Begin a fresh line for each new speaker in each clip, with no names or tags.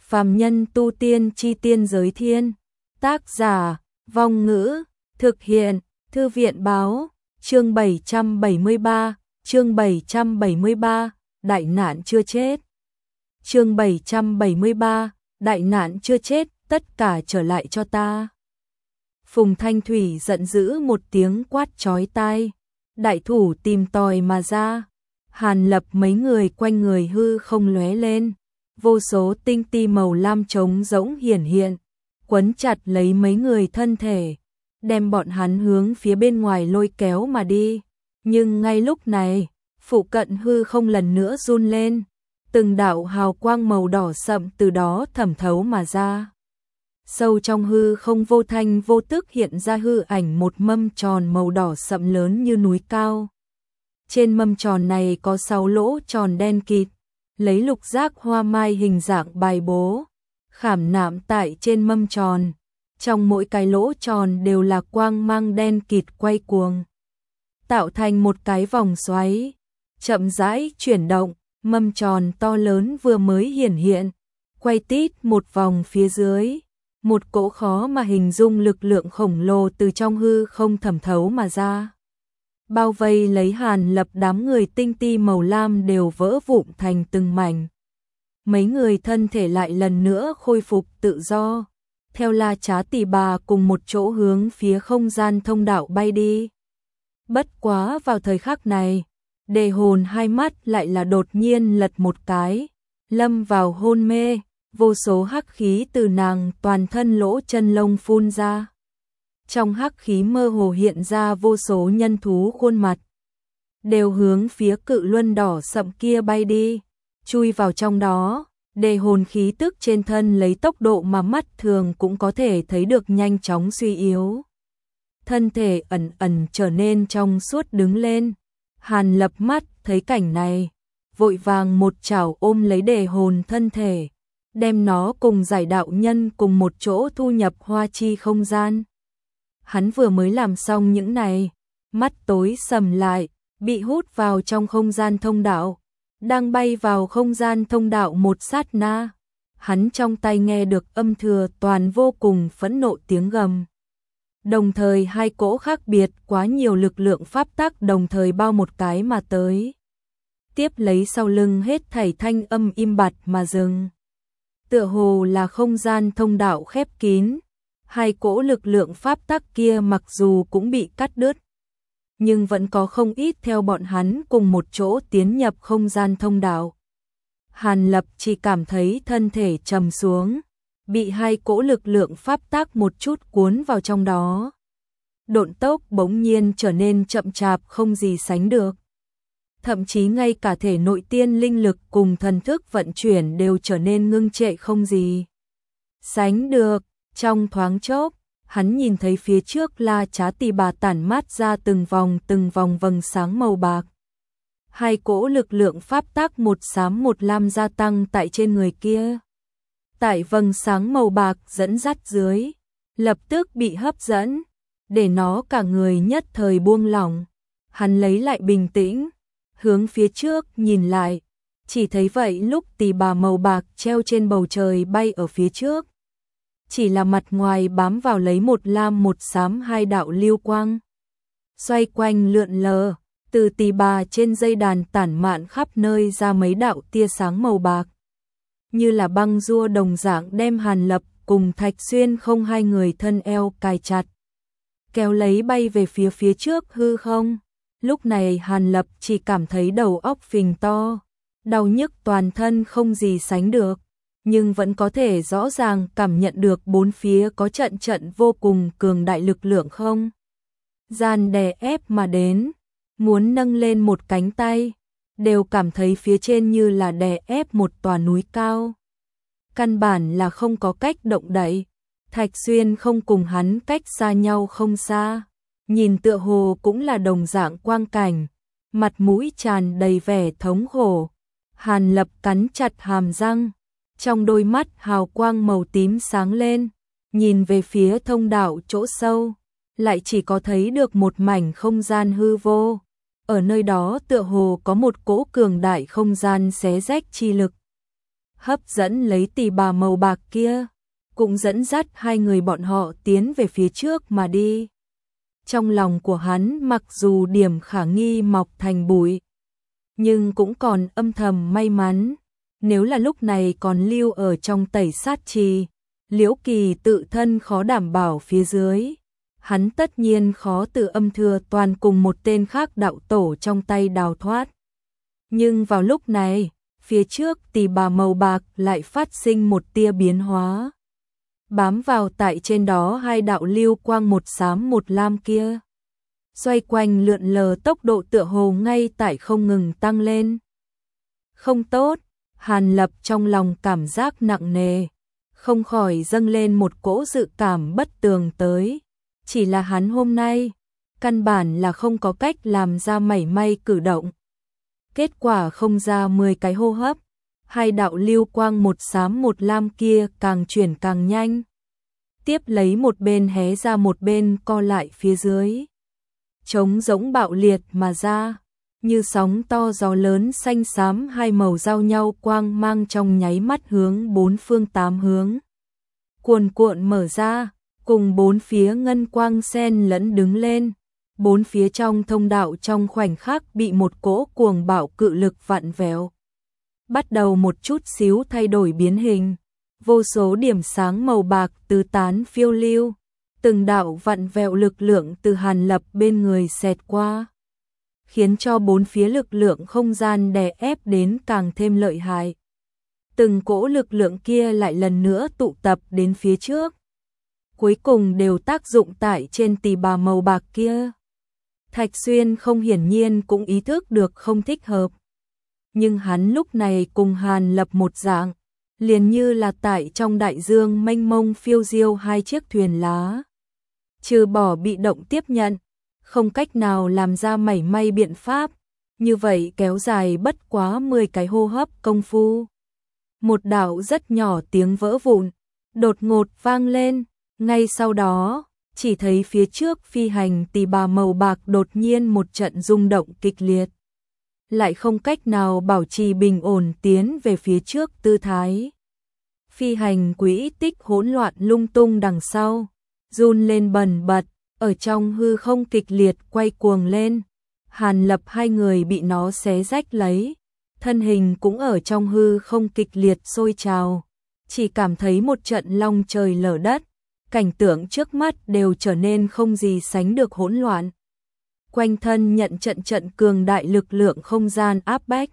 Phàm nhân tu tiên chi tiên giới thiên. Tác giả, Vong Ngữ, thực hiện, Thư viện báo, chương 773, chương 773, đại nạn chưa chết. Chương 773, đại nạn chưa chết, tất cả trở lại cho ta. Phùng Thanh Thủy giận dữ một tiếng quát chói tai, đại thủ tìm tòi mà ra. Hàn Lập mấy người quanh người hư không lóe lên, vô số tinh ti màu lam trống rỗng hiển hiện, quấn chặt lấy mấy người thân thể, đem bọn hắn hướng phía bên ngoài lôi kéo mà đi. Nhưng ngay lúc này, phụ cận hư không lần nữa run lên, từng đạo hào quang màu đỏ sậm từ đó thẩm thấu mà ra. Sâu trong hư không vô thanh vô tức hiện ra hư ảnh một mâm tròn màu đỏ sậm lớn như núi cao. Trên mâm tròn này có 6 lỗ tròn đen kịt, lấy lục giác hoa mai hình dạng bài bố, khảm nạm tại trên mâm tròn. Trong mỗi cái lỗ tròn đều là quang mang đen kịt quay cuồng, tạo thành một cái vòng xoáy, chậm rãi chuyển động. Mâm tròn to lớn vừa mới hiển hiện, quay tít một vòng phía dưới, một cỗ khó mà hình dung lực lượng khổng lồ từ trong hư không thẩm thấu mà ra. Bao vây lấy Hàn Lập, đám người tinh ti màu lam đều vỡ vụn thành từng mảnh. Mấy người thân thể lại lần nữa khôi phục tự do, theo La Trá Tỷ Bà cùng một chỗ hướng phía không gian thông đạo bay đi. Bất quá vào thời khắc này, Đề Hồn hai mắt lại là đột nhiên lật một cái, lâm vào hôn mê, vô số hắc khí từ nàng toàn thân lỗ chân lông phun ra. Trong hắc khí mơ hồ hiện ra vô số nhân thú khuôn mặt, đều hướng phía cự luân đỏ sậm kia bay đi, chui vào trong đó. Đề Hồn khí tức trên thân lấy tốc độ mà mắt thường cũng có thể thấy được nhanh chóng suy yếu. Thân thể ẩn ẩn trở nên trong suốt đứng lên. Hàn Lập mắt thấy cảnh này, vội vàng một chảo ôm lấy Đề Hồn thân thể, đem nó cùng giải đạo nhân cùng một chỗ thu nhập hoa chi không gian. Hắn vừa mới làm xong những này, mắt tối sầm lại, bị hút vào trong không gian thông đạo. Đang bay vào không gian thông đạo một sát na, hắn trong tay nghe được âm thừa toàn vô cùng phẫn nộ tiếng gầm. Đồng thời hai cỗ khác biệt quá nhiều lực lượng pháp tắc đồng thời bao một cái mà tới. Tiếp lấy sau lưng hết thảy thanh âm im bặt mà dừng. Tựa hồ là không gian thông đạo khép kín, hai cỗ lực lượng pháp tắc kia mặc dù cũng bị cắt đứt, nhưng vẫn có không ít theo bọn hắn cùng một chỗ tiến nhập không gian thông đạo. Hàn Lập chỉ cảm thấy thân thể trầm xuống, bị hai cỗ lực lượng pháp tắc một chút cuốn vào trong đó. Độn tốc bỗng nhiên trở nên chậm chạp không gì sánh được. Thậm chí ngay cả thể nội tiên linh lực cùng thần thức vận chuyển đều trở nên ngưng trệ không gì sánh được. Trong thoáng chốc, hắn nhìn thấy phía trước La Trá Tỷ Bà tản mát ra từng vòng vầng sáng màu bạc. Hai cỗ lực lượng pháp tắc một xám một lam gia tăng tại trên người kia. Tại vầng sáng màu bạc dẫn dắt dưới, lập tức bị hấp dẫn, để nó cả người nhất thời buông lỏng. Hắn lấy lại bình tĩnh, hướng phía trước nhìn lại, chỉ thấy vậy lúc Tỷ Bà màu bạc treo trên bầu trời bay ở phía trước. Chỉ là mặt ngoài bám vào lấy một lam một xám hai đạo lưu quang, xoay quanh lượn lờ, từ Tỷ Bà trên dây đàn tản mạn khắp nơi ra mấy đạo tia sáng màu bạc, như là băng rua đồng dạng đem Hàn Lập cùng Thạch Xuyên không hai người thân eo cài chặt, kéo lấy bay về phía trước hư không. Lúc này Hàn Lập chỉ cảm thấy đầu óc phình to, đau nhức toàn thân không gì sánh được, nhưng vẫn có thể rõ ràng cảm nhận được bốn phía có trận vô cùng cường đại lực lượng không gian đè ép mà đến, muốn nâng lên một cánh tay, đều cảm thấy phía trên như là đè ép một tòa núi cao. Căn bản là không có cách động đậy. Thạch Xuyên không cùng hắn cách xa nhau không xa, nhìn tựa hồ cũng là đồng dạng quang cảnh, mặt mũi tràn đầy vẻ thống khổ. Hàn Lập cắn chặt hàm răng, trong đôi mắt hào quang màu tím sáng lên, nhìn về phía thông đạo chỗ sâu, lại chỉ có thấy được một mảnh không gian hư vô. Ở nơi đó tựa hồ có một cỗ cường đại không gian xé rách chi lực. hấp dẫn lấy tỳ bà màu bạc kia, cũng dẫn dắt hai người bọn họ tiến về phía trước mà đi. Trong lòng của hắn mặc dù điểm khả nghi mọc thành bụi, nhưng cũng còn âm thầm may mắn, nếu là lúc này còn lưu ở trong tẩy sát trì, Liễu Kỳ tự thân khó đảm bảo phía dưới, hắn tất nhiên khó từ Âm Thừa Toàn cùng một tên khác đạo tổ trong tay đào thoát. Nhưng vào lúc này, phía trước tỳ bà màu bạc lại phát sinh một tia biến hóa. Bám vào tại trên đó hai đạo lưu quang một xám một lam kia, xoay quanh lượn lờ, tốc độ tựa hồ ngay tại không ngừng tăng lên. Không tốt, Hàn Lập trong lòng cảm giác nặng nề, không khỏi dâng lên một cỗ dự cảm bất tường tới. Chỉ là hắn hôm nay, căn bản là không có cách làm ra mảy may cử động. Kết quả không ra 10 cái hô hấp, hai đạo lưu quang một xám một lam kia càng chuyển càng nhanh. Tiếp lấy một bên hé ra một bên co lại phía dưới. Trống rỗng bạo liệt mà ra, như sóng to gió lớn, xanh xám hai màu giao nhau, quang mang trong nháy mắt hướng bốn phương tám hướng cuồn cuộn mở ra, cùng bốn phía ngân quang xen lẫn đứng lên. Bốn phía trong thông đạo trong khoảnh khắc bị một cỗ cuồng bạo cự lực vặn vẹo, bắt đầu một chút xíu thay đổi biến hình. Vô số điểm sáng màu bạc tứ tán phiêu lưu, từng đạo vặn vẹo lực lượng từ Hàn Lập bên người xẹt qua, khiến cho bốn phía lực lượng không gian đè ép đến càng thêm lợi hại. Từng cỗ lực lượng kia lại lần nữa tụ tập đến phía trước, cuối cùng đều tác dụng tại trên tỳ bà màu bạc kia. Thạch Xuyên không hiển nhiên cũng ý thức được không thích hợp, nhưng hắn lúc này cùng Hàn Lập một dạng, liền như là tại trong đại dương mênh mông phiêu diêu hai chiếc thuyền lá, trừ bỏ bị động tiếp nhận, không cách nào làm ra mảy may biện pháp. Như vậy kéo dài bất quá 10 cái hô hấp công phu, một đạo rất nhỏ tiếng vỡ vụn đột ngột vang lên. Ngay sau đó, chỉ thấy phía trước phi hành tỳ bà màu bạc đột nhiên một trận rung động kịch liệt, lại không cách nào bảo trì bình ổn tiến về phía trước tư thái. Phi hành quỹ tích hỗn loạn lung tung đằng sau, run lên bần bật, ở trong hư không kịch liệt quay cuồng lên. Hàn Lập hai người bị nó xé rách lấy, thân hình cũng ở trong hư không kịch liệt sôi trào, chỉ cảm thấy một trận long trời lở đất, cảnh tượng trước mắt đều trở nên không gì sánh được hỗn loạn. Quanh thân nhận trận cường đại lực lượng không gian áp bách,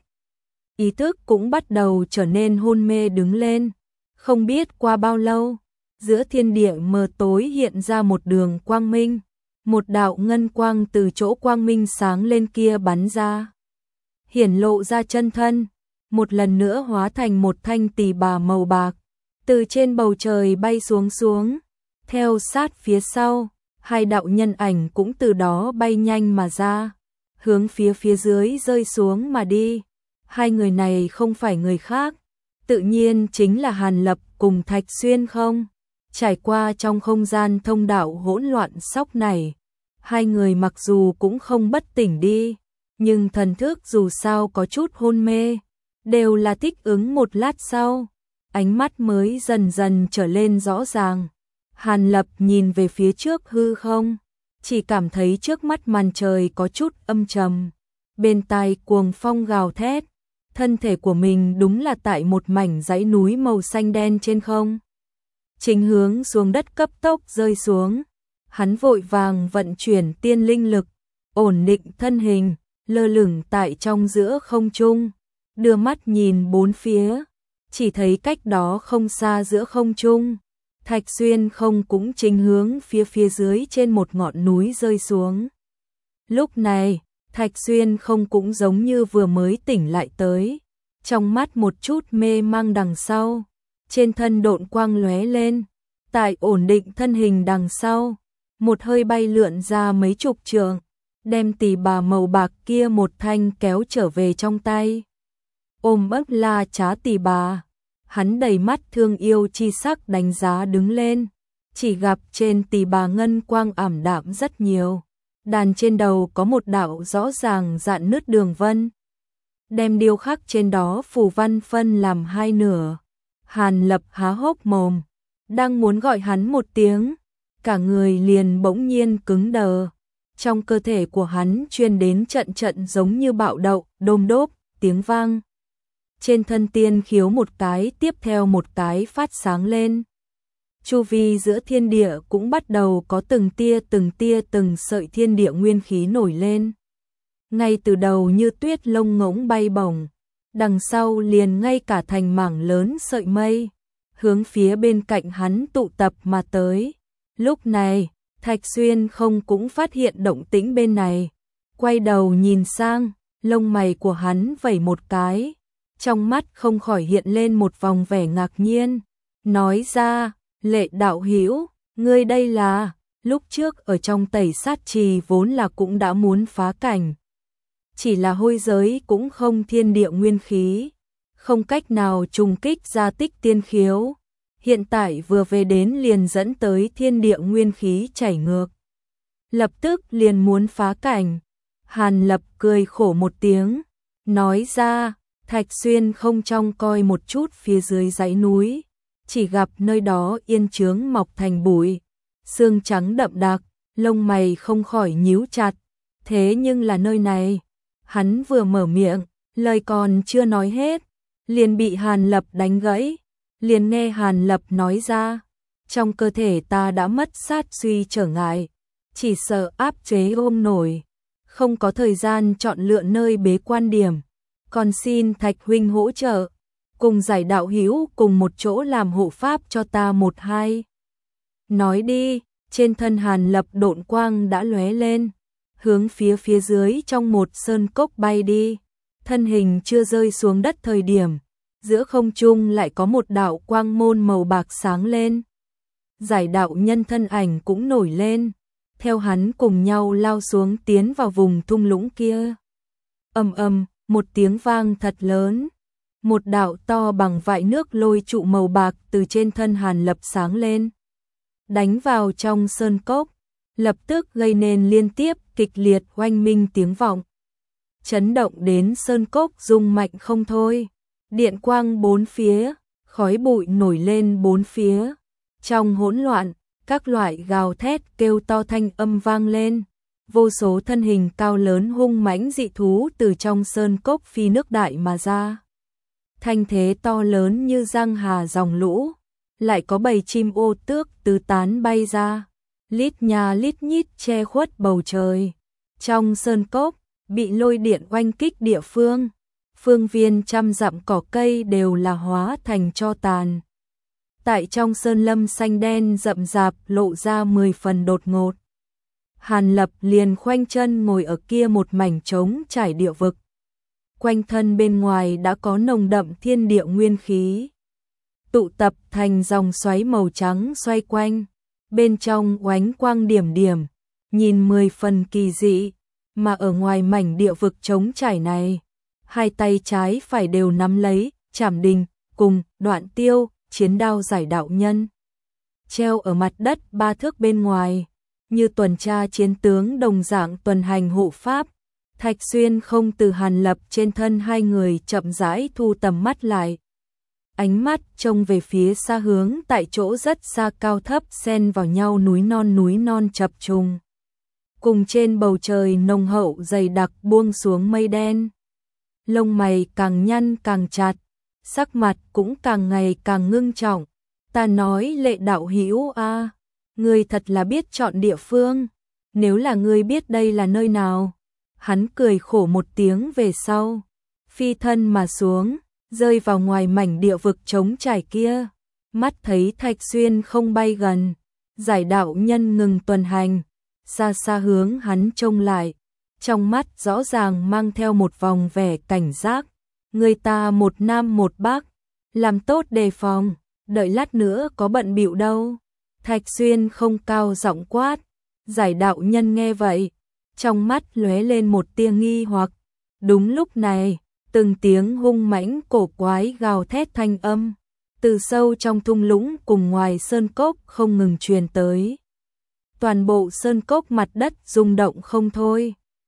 ý thức cũng bắt đầu trở nên hôn mê đứng lên. Không biết qua bao lâu, giữa thiên địa mờ tối hiện ra một đường quang minh, một đạo ngân quang từ chỗ quang minh sáng lên kia bắn ra, hiển lộ ra chân thân, một lần nữa hóa thành một thanh tỳ bà màu bạc, từ trên bầu trời bay xuống. Theo sát phía sau, hai đạo nhân ảnh cũng từ đó bay nhanh mà ra, hướng phía dưới rơi xuống mà đi. Hai người này không phải người khác, tự nhiên chính là Hàn Lập cùng Thạch Xuyên không. Trải qua trong không gian thông đạo hỗn loạn sóc này, hai người mặc dù cũng không bất tỉnh đi, nhưng thần thức dù sao có chút hôn mê, đều là thích ứng một lát sau, ánh mắt mới dần dần trở lên rõ ràng. Hàn Lập nhìn về phía trước hư không, chỉ cảm thấy trước mắt màn trời có chút âm trầm, bên tai cuồng phong gào thét, thân thể của mình đúng là tại một mảnh dãy núi màu xanh đen trên không, chính hướng xuống đất cấp tốc rơi xuống. Hắn vội vàng vận chuyển tiên linh lực, ổn định thân hình, lơ lửng tại trong giữa không trung, đưa mắt nhìn bốn phía, chỉ thấy cách đó không xa giữa không trung, Thạch Xuyên không cũng chính hướng phía dưới trên một ngọn núi rơi xuống. Lúc này, Thạch Xuyên không cũng giống như vừa mới tỉnh lại tới, trong mắt một chút mê mang đằng sau, trên thân độn quang lóe lên, tại ổn định thân hình đằng sau, một hơi bay lượn ra mấy chục trượng, đem tỳ bà màu bạc kia một thanh kéo trở về trong tay. Ôm ấp la trá tỳ bà, hắn đầy mắt thương yêu chi sắc đánh giá đứng lên, chỉ gặp trên tỳ bà ngân quang ảm đạm rất nhiều, đàn trên đầu có một đạo rõ ràng rạn nứt đường vân. đem điêu khắc trên đó phù văn phân làm hai nửa. Hàn Lập há hốc mồm, đang muốn gọi hắn một tiếng, cả người liền bỗng nhiên cứng đờ. Trong cơ thể của hắn truyền đến trận trận giống như bạo đậu, đôm đốp, tiếng vang. Trên thân tiên khiếu một cái tiếp theo một cái phát sáng lên. Chu vi giữa thiên địa cũng bắt đầu có từng tia từng sợi thiên địa nguyên khí nổi lên. Ngay từ đầu như tuyết lông ngỗng bay bổng, đằng sau liền ngay cả thành mảng lớn sợi mây, hướng phía bên cạnh hắn tụ tập mà tới. Lúc này, Thạch Xuyên không cũng phát hiện động tĩnh bên này, quay đầu nhìn sang, lông mày của hắn vẩy một cái, trong mắt không khỏi hiện lên một vòng vẻ ngạc nhiên, nói ra, Lệ đạo hữu, ngươi đây là, lúc trước ở trong Tẩy Sát Trì vốn là cũng đã muốn phá cảnh. Chỉ là hôi giới cũng không thiên địa nguyên khí, không cách nào trùng kích ra tích tiên khiếu. Hiện tại vừa về đến liền dẫn tới thiên địa nguyên khí chảy ngược. Lập tức liền muốn phá cảnh. Hàn Lập cười khổ một tiếng, nói ra, Thạch Xuyên không trông coi một chút phía dưới dãy núi, chỉ gặp nơi đó yên chướng mọc thành bụi, xương trắng đậm đặc, lông mày không khỏi nhíu chặt. Thế nhưng là nơi này, hắn vừa mở miệng, lời còn chưa nói hết, liền bị Hàn Lập đánh gãy. Liền nghe Hàn Lập nói ra, trong cơ thể ta đã mất sát suy trở ngại, chỉ sợ áp chế ôm nổi, không có thời gian chọn lựa nơi bế quan điểm, còn xin Thạch huynh hỗ trợ, cùng Giải đạo hữu cùng một chỗ làm hộ pháp cho ta một hai. Nói đi, trên thân Hàn Lập độn quang đã lóe lên, hướng phía dưới trong một sơn cốc bay đi, thân hình chưa rơi xuống đất thời điểm. Giữa không trung lại có một đạo quang môn màu bạc sáng lên. Giải đạo nhân thân ảnh cũng nổi lên, theo hắn cùng nhau lao xuống tiến vào vùng thung lũng kia. Ầm ầm, một tiếng vang thật lớn, một đạo to bằng vại nước lôi trụ màu bạc từ trên thân Hàn Lập sáng lên, đánh vào trong sơn cốc, lập tức gây nên liên tiếp kịch liệt oanh minh tiếng vọng, chấn động đến sơn cốc rung mạnh không thôi. Điện quang bốn phía, khói bụi nổi lên bốn phía. Trong hỗn loạn, các loại gào thét kêu to thanh âm vang lên. Vô số thân hình cao lớn hung mãnh dị thú từ trong sơn cốc phi nước đại mà ra. Thanh thế to lớn như giang hà dòng lũ. Lại có bầy chim ô tước tứ tán bay ra. Lít nhà lít nhít che khuất bầu trời. Trong sơn cốc, bị lôi điện oanh kích địa phương. Phương viên trăm dặm cỏ cây đều là hóa thành tro tàn. Tại trong sơn lâm xanh đen rậm rạp lộ ra 10 phần đột ngột. Hàn Lập liền khoanh chân ngồi ở kia một mảnh trống trải địa vực. Quanh thân bên ngoài đã có nồng đậm thiên địa nguyên khí. Tụ tập thành dòng xoáy màu trắng xoay quanh. Bên trong oánh quang điểm điểm, nhìn 10 phần kỳ dị. Mà ở ngoài mảnh địa vực trống trải này, hai tay trái phải đều nắm lấy, Trảm Đình, cùng, Đoạn Tiêu, chiến đao Giải đạo nhân. Treo ở mặt đất 3 thước bên ngoài, như tuần tra chiến tướng đồng dạng tuần hành hộ pháp. Thạch Xuyên không từ Hàn Lập trên thân hai người chậm rãi thu tầm mắt lại. Ánh mắt trông về phía xa hướng tại chỗ rất xa cao thấp xen vào nhau núi non chập trùng. Cùng trên bầu trời nồng hậu dày đặc buông xuống mây đen. Lông mày càng nhăn càng chặt, sắc mặt cũng càng ngày càng ngưng trọng. Ta nói Lệ đạo hữu a, ngươi thật là biết chọn địa phương, nếu là ngươi biết đây là nơi nào. Hắn cười khổ một tiếng về sau, phi thân mà xuống, rơi vào ngoài mảnh địa vực trống trải kia. Mắt thấy Thạch Xuyên không bay gần, Giải đạo nhân ngừng tuần hành, xa xa hướng hắn trông lại. Trong mắt rõ ràng mang theo một vòng vẻ cảnh giác. Người ta một nam một bắc, làm tốt đề phòng, đợi lát nữa có bận bịu đâu. Thạch Xuyên không cao giọng quát. Giải đạo nhân nghe vậy, trong mắt lóe lên một tia nghi hoặc. Đúng lúc này, từng tiếng hung mãnh cổ quái gào thét thanh âm từ sâu trong thung lũng cùng ngoài sơn cốc không ngừng truyền tới. Toàn bộ sơn cốc mặt đất rung động không thôi.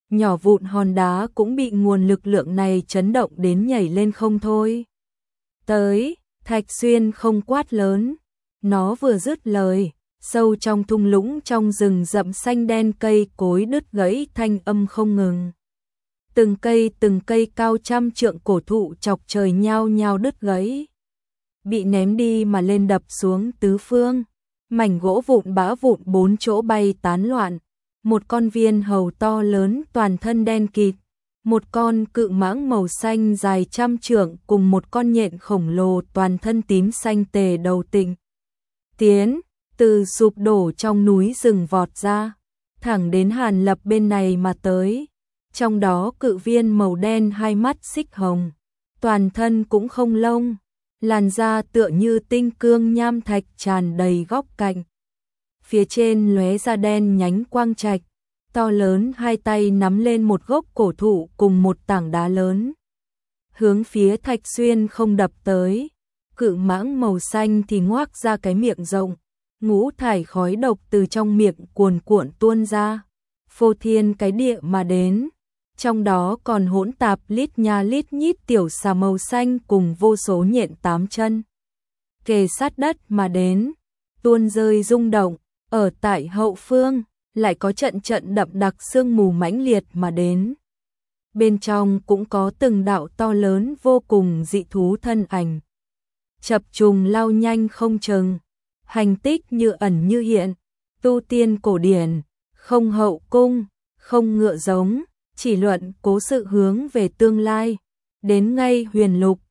nhỏ vụn hòn đá cũng bị nguồn lực lượng này chấn động đến nhảy lên không thôi. Tới, Thạch Xuyên không quát lớn, nó vừa dứt lời, sâu trong thung lũng trong rừng rậm xanh đen cây cối đứt gãy thanh âm không ngừng. Từng cây cao trăm trượng cổ thụ chọc trời nhao nhao đứt gãy, bị ném đi mà lên đập xuống tứ phương, mảnh gỗ vụn bã vụn bốn chỗ bay tán loạn. Một con viên hầu to lớn toàn thân đen kịt, một con cự mãng màu xanh dài trăm trượng cùng một con nhện khổng lồ toàn thân tím xanh tề đầu tịnh tiến, từ sụp đổ trong núi rừng vọt ra, thẳng đến Hàn Lập bên này mà tới. Trong đó cự viên màu đen hai mắt xích hồng, toàn thân cũng không lông, làn da tựa như tinh cương nham thạch tràn đầy góc cạnh. Phía trên lóe ra đen nhánh quang trạch, to lớn hai tay nắm lên một gốc cổ thụ cùng một tảng đá lớn. Hướng phía Thạch Xuyên không đập tới, cự mãng màu xanh thì ngoác ra cái miệng rộng, ngũ thải khói độc từ trong miệng cuồn cuộn tuôn ra, phô thiên cái địa mà đến. Trong đó còn hỗn tạp lít nha lít nhít tiểu xà màu xanh cùng vô số nhện tám chân. Kề sát đất mà đến, tuôn rơi rung động, ở tại hậu phương, lại có trận trận đậm đặc sương mù mãnh liệt mà đến. Bên trong cũng có từng đạo to lớn vô cùng dị thú thân ảnh. Chập trùng lao nhanh không chừng, hành tích như ẩn như hiện, tu tiên cổ điển, không hậu cung, không ngựa giống. Chỉ luận cố sự hướng về tương lai, đến ngay huyền lục,